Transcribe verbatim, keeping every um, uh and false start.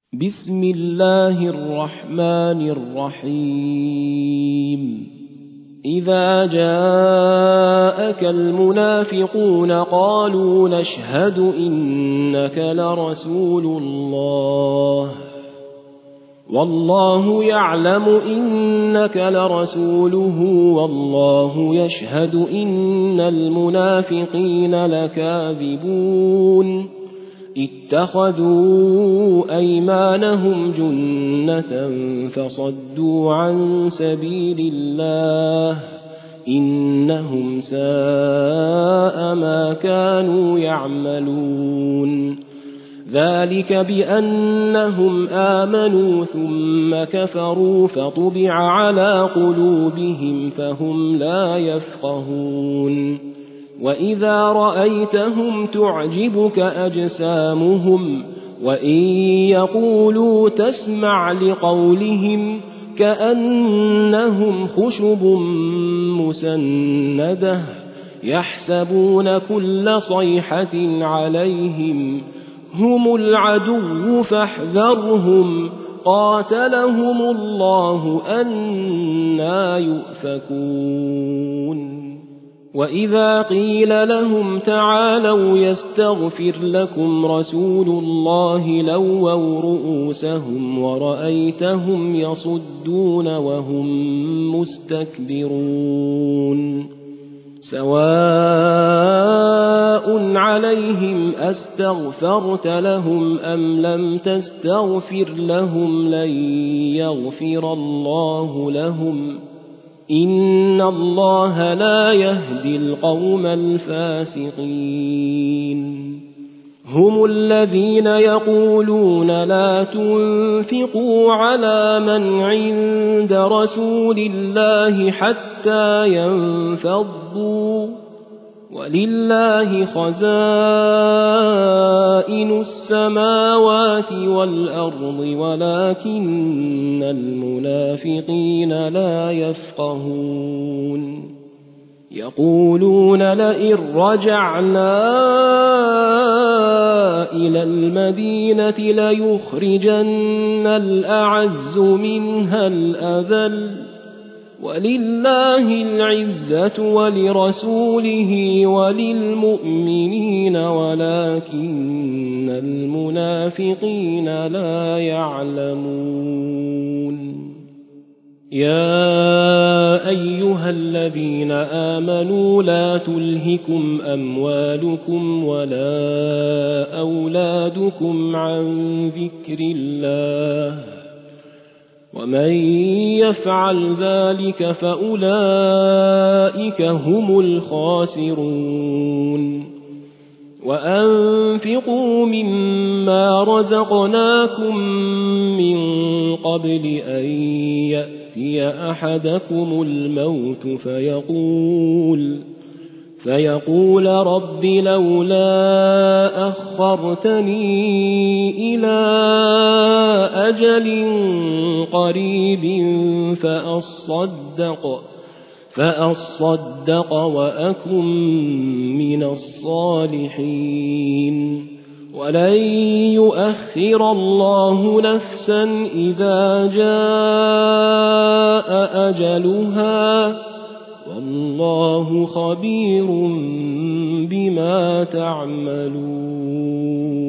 بسم الله الرحمن الرحيم إذا جاءك المنافقون قالوا نشهد إنك لرسول الله والله يعلم إنك لرسوله والله يشهد إن المنافقين لكاذبون اتخذوا أيمانهم جنة فصدوا عن سبيل الله إنهم ساء ما كانوا يعملون ذلك بأنهم آمنوا ثم كفروا فطبع على قلوبهم فهم لا يفقهون وإذا رأيتهم تعجبك أجسامهم وإن يقولوا تسمع لقولهم كأنهم خشب مسندة يحسبون كل صيحة عليهم هم العدو فاحذرهم قاتلهم الله أنى يؤفكون وإذا قيل لهم تعالوا يستغفر لكم رسول الله لووا رؤوسهم ورأيتهم يصدون وهم مستكبرون سواء عليهم أستغفرت لهم أم لم تستغفر لهم لن يغفر الله لهم إن الله لا يهدي القوم الفاسقين هم الذين يقولون لا تنفقوا على من عند رسول الله حتى ينفضوا ولله خزائن السماوات والأرض ولكن المنافقين لا يفقهون يقولون لئن رجعنا إلى المدينة ليخرجن الأعز منها الأذل ولله العزة ولرسوله وللمؤمنين ولكن المنافقين لا يعلمون يا أيها الذين آمنوا لا تلهكم أموالكم ولا أولادكم عن ذكر الله ومن يفعل ذلك فأولئك هم الخاسرون وأنفقوا مما رزقناكم من قبل أن يأتي أحدكم الموت فيقول فيقول رب لولا أخرتني إلى أجل قريب فأصدق فأصدق وأكن من الصالحين ولن يؤخر الله نفسا إذا جاء أجلها والله خبير بما تعملون